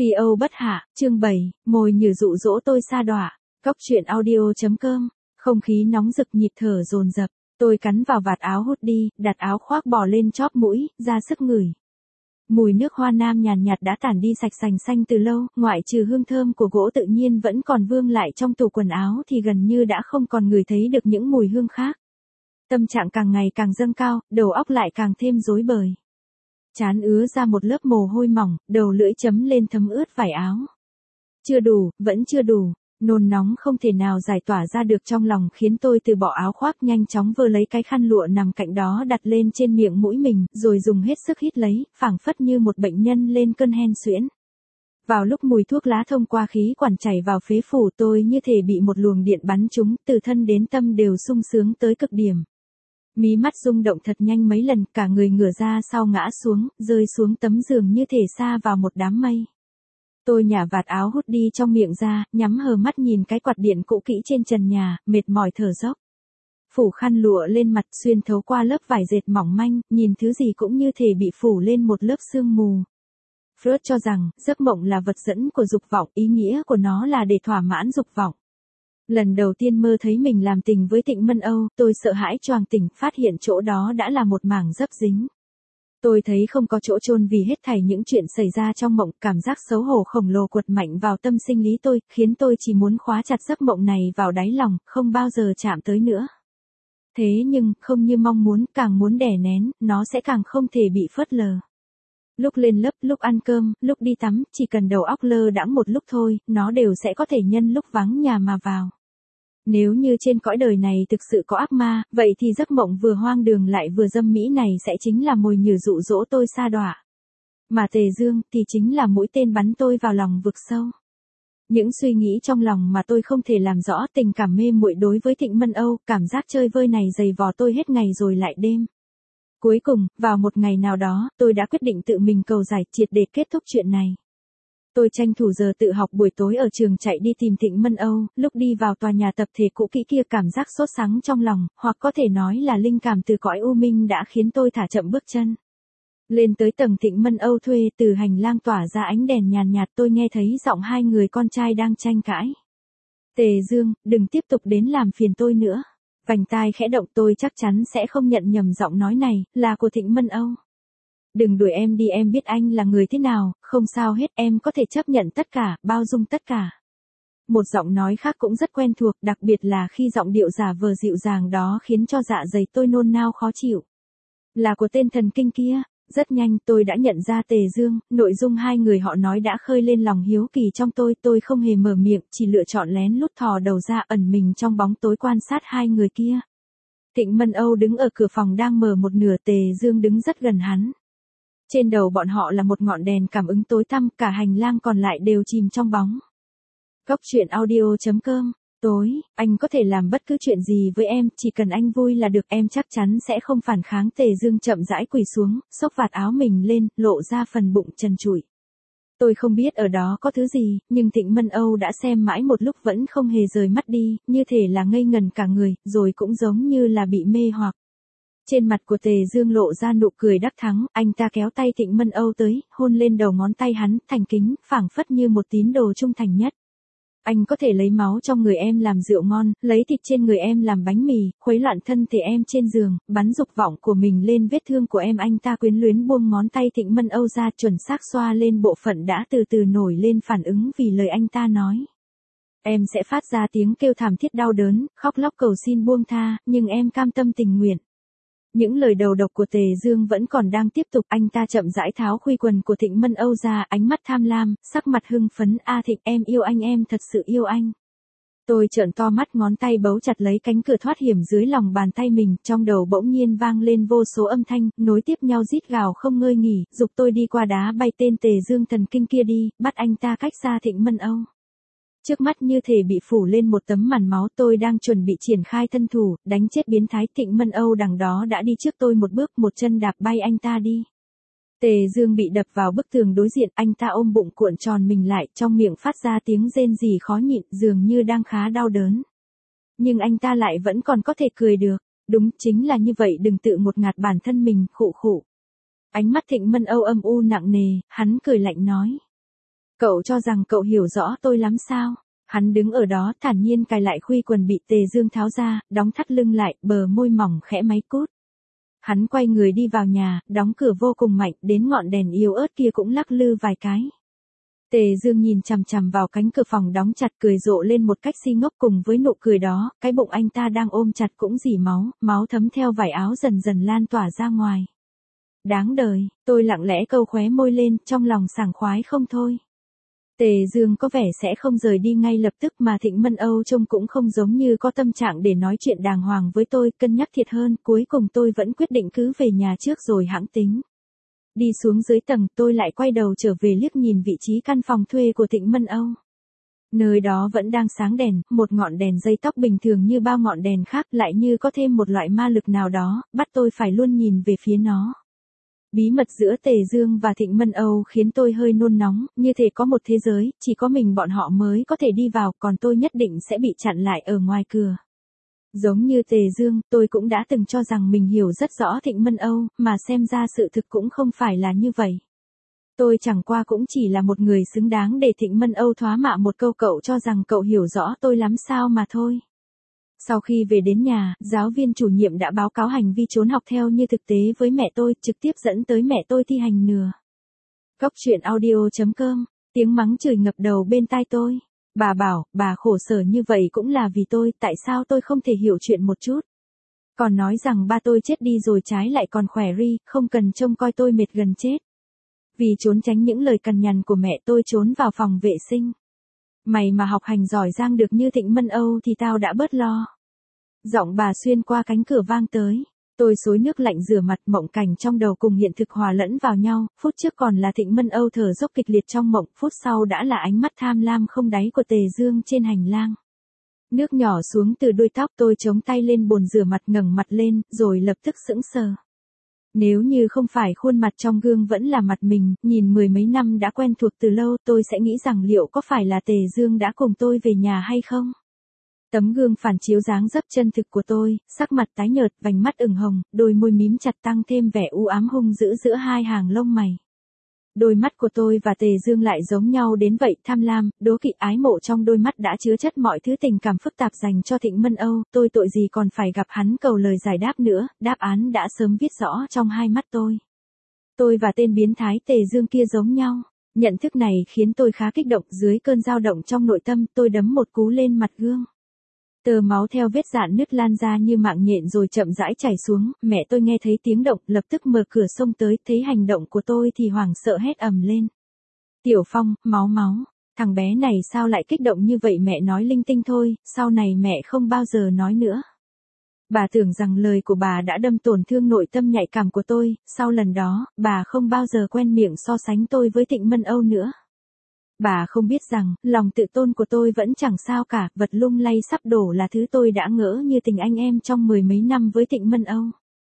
Phi Âu bất hạ, chương 7, mồi nhử dụ dỗ tôi sa đọa. Cóc truyện audio.com. Không khí nóng rực, nhịp thở dồn dập. Tôi cắn vào vạt áo hoodie, đặt áo khoác bò lên chóp mũi, ra sức ngửi. Mùi nước hoa nam nhàn nhạt đã tản đi sạch sành xanh từ lâu, ngoại trừ hương thơm của gỗ tự nhiên vẫn còn vương lại trong tủ quần áo thì gần như đã không còn ngửi thấy được những mùi hương khác. Tâm trạng càng ngày càng dâng cao, đầu óc lại càng thêm rối bời. Trán ứa ra một lớp mồ hôi mỏng, đầu lưỡi chấm lên thấm ướt vải áo. Chưa đủ, vẫn chưa đủ, nôn nóng không thể nào giải tỏa ra được trong lòng khiến tôi từ bỏ áo khoác nhanh chóng vơ lấy cái khăn lụa nằm cạnh đó đặt lên trên miệng mũi mình, rồi dùng hết sức hít lấy, phảng phất như một bệnh nhân lên cơn hen suyễn. Vào lúc mùi thuốc lá thông qua khí quản chảy vào phế phủ, tôi như thể bị một luồng điện bắn trúng, từ thân đến tâm đều sung sướng tới cực điểm. Mí mắt rung động thật nhanh mấy lần, cả người ngửa ra sau ngã xuống, rơi xuống tấm giường như thể sa vào một đám mây. Tôi nhả vạt áo hoodie trong miệng ra, nhắm hờ mắt nhìn cái quạt điện cũ kỹ trên trần nhà, mệt mỏi thở dốc. Phủ khăn lụa lên mặt, xuyên thấu qua lớp vải dệt mỏng manh, nhìn thứ gì cũng như thể bị phủ lên một lớp sương mù. Freud cho rằng, giấc mộng là vật dẫn của dục vọng, ý nghĩa của nó là để thỏa mãn dục vọng. Lần đầu tiên mơ thấy mình làm tình với Thịnh Mân Âu, tôi sợ hãi choàng tỉnh, phát hiện chỗ đó đã là một mảng dấp dính. Tôi thấy không có chỗ chôn vì hết thảy những chuyện xảy ra trong mộng, cảm giác xấu hổ khổng lồ quật mạnh vào tâm sinh lý tôi, khiến tôi chỉ muốn khóa chặt giấc mộng này vào đáy lòng, không bao giờ chạm tới nữa. Thế nhưng, không như mong muốn, càng muốn đè nén, nó sẽ càng không thể bị phớt lờ. Lúc lên lớp, lúc ăn cơm, lúc đi tắm, chỉ cần đầu óc lơ đãng một lúc thôi, nó đều sẽ có thể nhân lúc vắng nhà mà vào. Nếu như trên cõi đời này thực sự có ác ma, vậy thì giấc mộng vừa hoang đường lại vừa dâm mỹ này sẽ chính là mồi nhử dụ dỗ tôi sa đọa. Mà Tề Dương thì chính là mũi tên bắn tôi vào lòng vực sâu. Những suy nghĩ trong lòng mà tôi không thể làm rõ, tình cảm mê muội đối với Thịnh Mân Âu, cảm giác chơi vơi này dày vò tôi hết ngày rồi lại đêm. Cuối cùng, vào một ngày nào đó, tôi đã quyết định tự mình cầu giải triệt để kết thúc chuyện này. Tôi tranh thủ giờ tự học buổi tối ở trường chạy đi tìm Thịnh Mân Âu, lúc đi vào tòa nhà tập thể cũ kỹ kia cảm giác sốt sắng trong lòng, hoặc có thể nói là linh cảm từ cõi u minh đã khiến tôi thả chậm bước chân. Lên tới tầng Thịnh Mân Âu thuê, từ hành lang tỏa ra ánh đèn nhàn nhạt, tôi nghe thấy giọng hai người con trai đang tranh cãi. Tề Dương, đừng tiếp tục đến làm phiền tôi nữa. Vành tai khẽ động, tôi chắc chắn sẽ không nhận nhầm giọng nói này, là của Thịnh Mân Âu. Đừng đuổi em đi, em biết anh là người thế nào, không sao hết, em có thể chấp nhận tất cả, bao dung tất cả. Một giọng nói khác cũng rất quen thuộc, đặc biệt là khi giọng điệu giả vờ dịu dàng đó khiến cho dạ dày tôi nôn nao khó chịu. Là của tên thần kinh kia. Rất nhanh tôi đã nhận ra Tề Dương, nội dung hai người họ nói đã khơi lên lòng hiếu kỳ trong tôi không hề mở miệng, chỉ lựa chọn lén lút thò đầu ra ẩn mình trong bóng tối quan sát hai người kia. Thịnh Mân Âu đứng ở cửa phòng đang mở một nửa, Tề Dương đứng rất gần hắn. Trên đầu bọn họ là một ngọn đèn cảm ứng tối tăm, cả hành lang còn lại đều chìm trong bóng. Cóc truyện audio.com. Tối, anh có thể làm bất cứ chuyện gì với em, chỉ cần anh vui là được, em chắc chắn sẽ không phản kháng. Tề Dương chậm rãi quỳ xuống, xốc vạt áo mình lên, lộ ra phần bụng trần trụi. Tôi không biết ở đó có thứ gì, nhưng Thịnh Mân Âu đã xem mãi một lúc vẫn không hề rời mắt đi, như thể là ngây ngần cả người, rồi cũng giống như là bị mê hoặc. Trên mặt của Tề Dương lộ ra nụ cười đắc thắng, anh ta kéo tay Thịnh Mân Âu tới, hôn lên đầu ngón tay hắn, thành kính, phảng phất như một tín đồ trung thành nhất. Anh có thể lấy máu trong người em làm rượu ngon, lấy thịt trên người em làm bánh mì, khuấy loạn thân thể em trên giường, bắn dục vọng của mình lên vết thương của em. Anh ta quyến luyến buông ngón tay Thịnh Mân Âu ra, chuẩn xác xoa lên bộ phận đã từ từ nổi lên phản ứng vì lời anh ta nói. Em sẽ phát ra tiếng kêu thảm thiết đau đớn, khóc lóc cầu xin buông tha, nhưng em cam tâm tình nguyện. Những lời đầu độc của Tề Dương vẫn còn đang tiếp tục, anh ta chậm rãi tháo khuy quần của Thịnh Mân Âu ra, ánh mắt tham lam, sắc mặt hưng phấn, a Thịnh, em yêu anh, em thật sự yêu anh. Tôi trợn to mắt, ngón tay bấu chặt lấy cánh cửa thoát hiểm dưới lòng bàn tay mình, trong đầu bỗng nhiên vang lên vô số âm thanh, nối tiếp nhau rít gào không ngơi nghỉ, giục tôi đi qua đá bay tên Tề Dương thần kinh kia đi, bắt anh ta cách xa Thịnh Mân Âu. Trước mắt như thể bị phủ lên một tấm màn máu, tôi đang chuẩn bị triển khai thân thủ, đánh chết biến thái. Thịnh Mân Âu đằng đó đã đi trước tôi một bước, một chân đạp bay anh ta đi. Tề Dương bị đập vào bức tường đối diện, anh ta ôm bụng cuộn tròn mình lại, trong miệng phát ra tiếng rên rỉ khó nhịn, dường như đang khá đau đớn. Nhưng anh ta lại vẫn còn có thể cười được, đúng chính là như vậy, đừng tự ngột ngạt bản thân mình, khụ khụ. Ánh mắt Thịnh Mân Âu âm u nặng nề, hắn cười lạnh nói. Cậu cho rằng cậu hiểu rõ tôi lắm sao? Hắn đứng ở đó thản nhiên cài lại khuy quần bị Tề Dương tháo ra, đóng thắt lưng lại, bờ môi mỏng khẽ máy cút. Hắn quay người đi vào nhà, đóng cửa vô cùng mạnh, đến ngọn đèn yếu ớt kia cũng lắc lư vài cái. Tề Dương nhìn chằm chằm vào cánh cửa phòng đóng chặt, cười rộ lên một cách si ngốc, cùng với nụ cười đó, cái bụng anh ta đang ôm chặt cũng rỉ máu, máu thấm theo vải áo dần dần lan tỏa ra ngoài. Đáng đời, tôi lặng lẽ câu khóe môi lên, trong lòng sảng khoái không thôi. Tề Dương có vẻ sẽ không rời đi ngay lập tức, mà Thịnh Mân Âu trông cũng không giống như có tâm trạng để nói chuyện đàng hoàng với tôi, cân nhắc thiệt hơn, cuối cùng tôi vẫn quyết định cứ về nhà trước rồi hẵng tính. Đi xuống dưới tầng, tôi lại quay đầu trở về liếc nhìn vị trí căn phòng thuê của Thịnh Mân Âu. Nơi đó vẫn đang sáng đèn, một ngọn đèn dây tóc bình thường như bao ngọn đèn khác, lại như có thêm một loại ma lực nào đó, bắt tôi phải luôn nhìn về phía nó. Bí mật giữa Tề Dương và Thịnh Mân Âu khiến tôi hơi nôn nóng, như thể có một thế giới, chỉ có mình bọn họ mới có thể đi vào, còn tôi nhất định sẽ bị chặn lại ở ngoài cửa. Giống như Tề Dương, tôi cũng đã từng cho rằng mình hiểu rất rõ Thịnh Mân Âu, mà xem ra sự thực cũng không phải là như vậy. Tôi chẳng qua cũng chỉ là một người xứng đáng để Thịnh Mân Âu thoá mạ một câu cậu cho rằng cậu hiểu rõ tôi lắm sao mà thôi. Sau khi về đến nhà, giáo viên chủ nhiệm đã báo cáo hành vi trốn học theo như thực tế với mẹ tôi, trực tiếp dẫn tới mẹ tôi thi hành nừa. Cóc truyện audio.com, tiếng mắng chửi ngập đầu bên tai tôi. Bà bảo, bà khổ sở như vậy cũng là vì tôi, tại sao tôi không thể hiểu chuyện một chút. Còn nói rằng ba tôi chết đi rồi trái lại còn khỏe ri, không cần trông coi tôi mệt gần chết. Vì trốn tránh những lời cằn nhằn của mẹ tôi trốn vào phòng vệ sinh. Mày mà học hành giỏi giang được như Thịnh Mân Âu thì tao đã bớt lo. Giọng bà xuyên qua cánh cửa vang tới. Tôi xối nước lạnh rửa mặt, mộng cảnh trong đầu cùng hiện thực hòa lẫn vào nhau, phút trước còn là Thịnh Mân Âu thở dốc kịch liệt trong mộng, phút sau đã là ánh mắt tham lam không đáy của Tề Dương trên hành lang. Nước nhỏ xuống từ đuôi tóc, tôi chống tay lên bồn rửa mặt, ngẩng mặt lên, rồi lập tức sững sờ. Nếu như không phải khuôn mặt trong gương vẫn là mặt mình, nhìn mười mấy năm đã quen thuộc từ lâu, tôi sẽ nghĩ rằng liệu có phải là Tề Dương đã cùng tôi về nhà hay không? Tấm gương phản chiếu dáng dấp chân thực của tôi, sắc mặt tái nhợt, vành mắt ửng hồng, đôi môi mím chặt tăng thêm vẻ u ám hung dữ giữa hai hàng lông mày. Đôi mắt của tôi và Tề Dương lại giống nhau đến vậy, tham lam, đố kỵ, ái mộ trong đôi mắt đã chứa chất mọi thứ tình cảm phức tạp dành cho Thịnh Mân Âu, tôi tội gì còn phải gặp hắn cầu lời giải đáp nữa, đáp án đã sớm viết rõ trong hai mắt tôi. Tôi và tên biến thái Tề Dương kia giống nhau. Nhận thức này khiến tôi khá kích động, dưới cơn dao động trong nội tâm, tôi đấm một cú lên mặt gương. Tờ máu theo vết rạn nứt lan ra như mạng nhện rồi chậm rãi chảy xuống, mẹ tôi nghe thấy tiếng động, lập tức mở cửa xông tới, thấy hành động của tôi thì hoảng sợ hét ầm lên. Tiểu Phong, máu, thằng bé này sao lại kích động như vậy, mẹ nói linh tinh thôi, sau này mẹ không bao giờ nói nữa. Bà tưởng rằng lời của bà đã đâm tổn thương nội tâm nhạy cảm của tôi, sau lần đó, bà không bao giờ quen miệng so sánh tôi với Thịnh Mân Âu nữa. Bà không biết rằng, lòng tự tôn của tôi vẫn chẳng sao cả, vật lung lay sắp đổ là thứ tôi đã ngỡ như tình anh em trong mười mấy năm với Thịnh Mân Âu.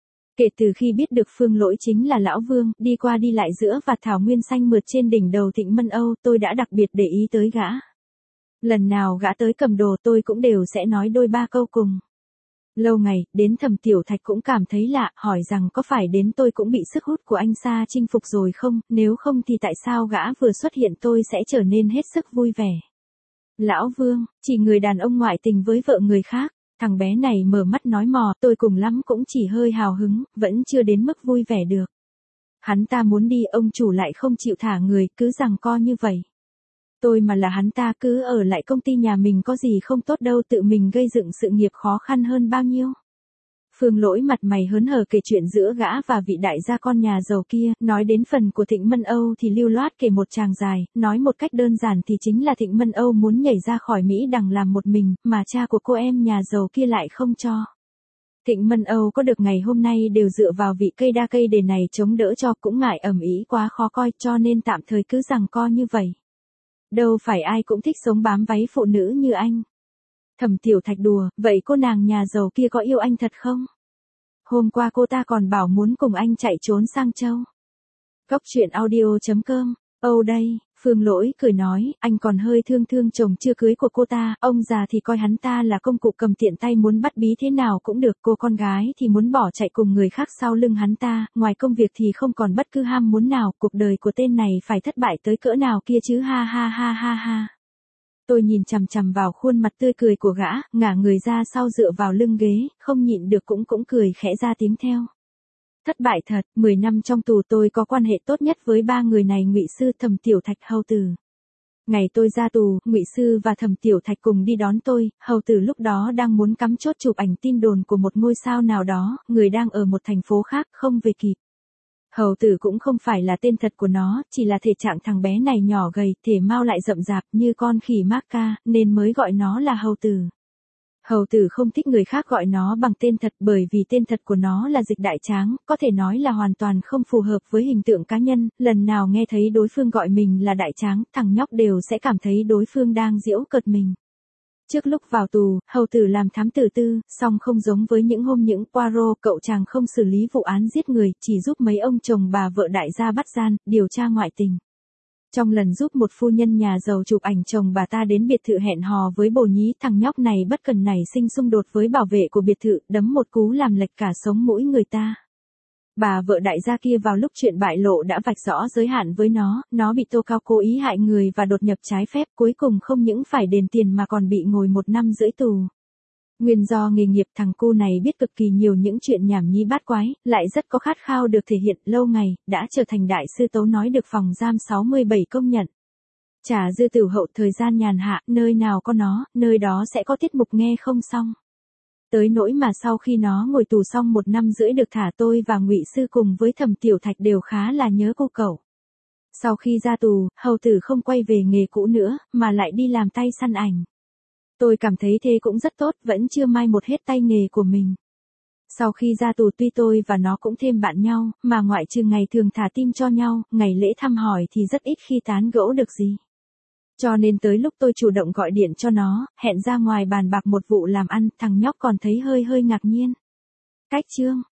Kể từ khi biết được Phương Lỗi chính là Lão Vương, đi qua đi lại giữa vạt thảo nguyên xanh mượt trên đỉnh đầu Thịnh Mân Âu, tôi đã đặc biệt để ý tới gã. Lần nào gã tới cầm đồ tôi cũng đều sẽ nói đôi ba câu cùng. Lâu ngày, đến Thẩm Tiểu Thạch cũng cảm thấy lạ, hỏi rằng có phải đến tôi cũng bị sức hút của anh Sa chinh phục rồi không, nếu không thì tại sao gã vừa xuất hiện tôi sẽ trở nên hết sức vui vẻ. Lão Vương, chỉ người đàn ông ngoại tình với vợ người khác, thằng bé này mở mắt nói mò, tôi cùng lắm cũng chỉ hơi hào hứng, vẫn chưa đến mức vui vẻ được. Hắn ta muốn đi, ông chủ lại không chịu thả người, cứ giằng co như vậy. Tôi mà là hắn ta cứ ở lại công ty nhà mình có gì không tốt đâu, tự mình gây dựng sự nghiệp khó khăn hơn bao nhiêu. Phương Lỗi mặt mày hớn hở kể chuyện giữa gã và vị đại gia con nhà giàu kia, nói đến phần của Thịnh Mân Âu thì lưu loát kể một tràng dài, nói một cách đơn giản thì chính là Thịnh Mân Âu muốn nhảy ra khỏi Mỹ đằng làm một mình, mà cha của cô em nhà giàu kia lại không cho. Thịnh Mân Âu có được ngày hôm nay đều dựa vào vị cây đa cây đề này chống đỡ cho, cũng ngại ầm ĩ quá khó coi cho nên tạm thời cứ giằng co như vậy. Đâu phải ai cũng thích sống bám váy phụ nữ như anh. Thẩm Tiểu Thạch đùa, vậy cô nàng nhà giàu kia có yêu anh thật không? Hôm qua cô ta còn bảo muốn cùng anh chạy trốn sang Châu. Cóc truyện audio.com, Âu đây, Phương Lỗi cười nói, anh còn hơi thương thương chồng chưa cưới của cô ta, ông già thì coi hắn ta là công cụ cầm tiện tay muốn bắt bí thế nào cũng được, cô con gái thì muốn bỏ chạy cùng người khác sau lưng hắn ta, ngoài công việc thì không còn bất cứ ham muốn nào, cuộc đời của tên này phải thất bại tới cỡ nào kia chứ, ha ha ha ha ha. Tôi nhìn chằm chằm vào khuôn mặt tươi cười của gã, ngả người ra sau dựa vào lưng ghế, không nhịn được cũng cười khẽ ra tiếng theo. Thất bại thật, 10 năm trong tù tôi có quan hệ tốt nhất với ba người này, Ngụy Sư, Thẩm Tiểu Thạch, Hầu Tử. Ngày tôi ra tù, Ngụy Sư và Thẩm Tiểu Thạch cùng đi đón tôi, Hầu Tử lúc đó đang muốn cắm chốt chụp ảnh tin đồn của một ngôi sao nào đó, người đang ở một thành phố khác, không về kịp. Hầu Tử cũng không phải là tên thật của nó, chỉ là thể trạng thằng bé này nhỏ gầy, thể mao lại rậm rạp như con khỉ Macca, nên mới gọi nó là Hầu Tử. Hầu Tử không thích người khác gọi nó bằng tên thật bởi vì tên thật của nó là Dịch Đại Tráng, có thể nói là hoàn toàn không phù hợp với hình tượng cá nhân, lần nào nghe thấy đối phương gọi mình là Đại Tráng, thằng nhóc đều sẽ cảm thấy đối phương đang giễu cợt mình. Trước lúc vào tù, Hầu Tử làm thám tử tư, song không giống với những hôm những Poirot, cậu chàng không xử lý vụ án giết người, chỉ giúp mấy ông chồng bà vợ đại gia bắt gian, điều tra ngoại tình. Trong lần giúp một phu nhân nhà giàu chụp ảnh chồng bà ta đến biệt thự hẹn hò với bồ nhí, thằng nhóc này bất cần nảy sinh xung đột với bảo vệ của biệt thự, đấm một cú làm lệch cả sống mũi người ta. Bà vợ đại gia kia vào lúc chuyện bại lộ đã vạch rõ giới hạn với nó bị tố cáo cố ý hại người và đột nhập trái phép, cuối cùng không những phải đền tiền mà còn bị ngồi 1 năm rưỡi tù. Nguyên do nghề nghiệp, thằng cu này biết cực kỳ nhiều những chuyện nhảm nhí bát quái, lại rất có khát khao được thể hiện, lâu ngày, đã trở thành đại sư tấu nói được phòng giam 67 công nhận. Trà Dư Tử Hậu thời gian nhàn hạ, nơi nào có nó, nơi đó sẽ có tiết mục nghe không xong. Tới nỗi mà sau khi nó ngồi tù xong 1 năm rưỡi được thả, tôi và Ngụy Sư cùng với Thẩm Tiểu Thạch đều khá là nhớ cô cậu. Sau khi ra tù, Hầu Tử không quay về nghề cũ nữa, mà lại đi làm tay săn ảnh. Tôi cảm thấy thế cũng rất tốt, vẫn chưa mai một hết tay nghề của mình. Sau khi ra tù tuy tôi và nó cũng thêm bạn nhau, mà ngoại trừ ngày thường thả tim cho nhau, ngày lễ thăm hỏi thì rất ít khi tán gẫu được gì. Cho nên tới lúc tôi chủ động gọi điện cho nó, hẹn ra ngoài bàn bạc một vụ làm ăn, thằng nhóc còn thấy hơi ngạc nhiên. Cách chương